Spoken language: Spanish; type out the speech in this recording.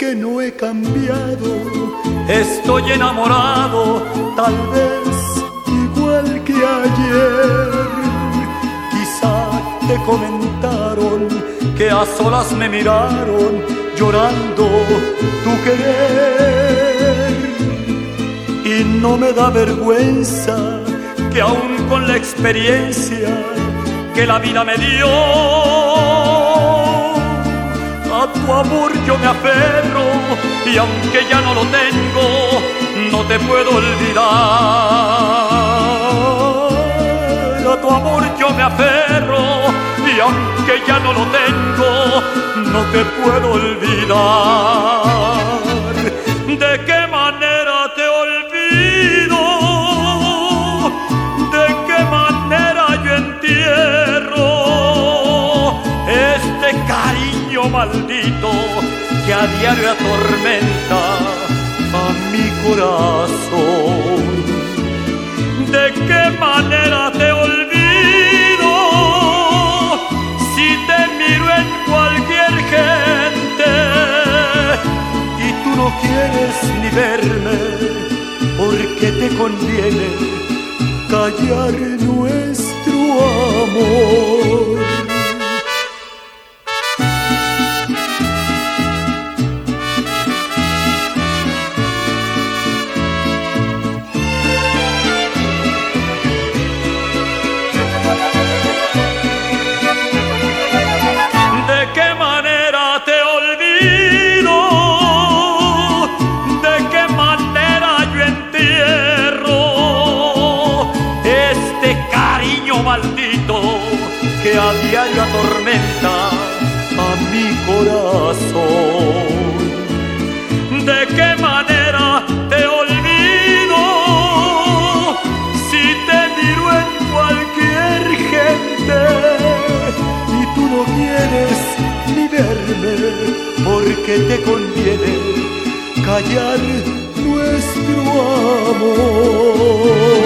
que no he cambiado. Estoy enamorado, tal vez igual que ayer. Quizá te comentaron que a solas me miraron llorando tu querer. Y no me da vergüenza que aún con la experiencia que la vida me dio, a tu amor yo me aferro, y aunque ya no lo tengo, no te puedo olvidar. A tu amor yo me aferro, y aunque ya no lo tengo, no te puedo olvidar. ¿De qué manera te olvido? ¿De qué manera yo entierro este cariño maldito que a diario atormenta a mi corazón? ¿De qué manera te olvido si te miro en cualquier gente y tú no quieres ni verme porque te conviene callar nuestro amor? Maldito que a diario atormenta a mi corazón. ¿De qué manera te olvido si te miro en cualquier gente y tú no quieres ni verme porque te conviene callar nuestro amor?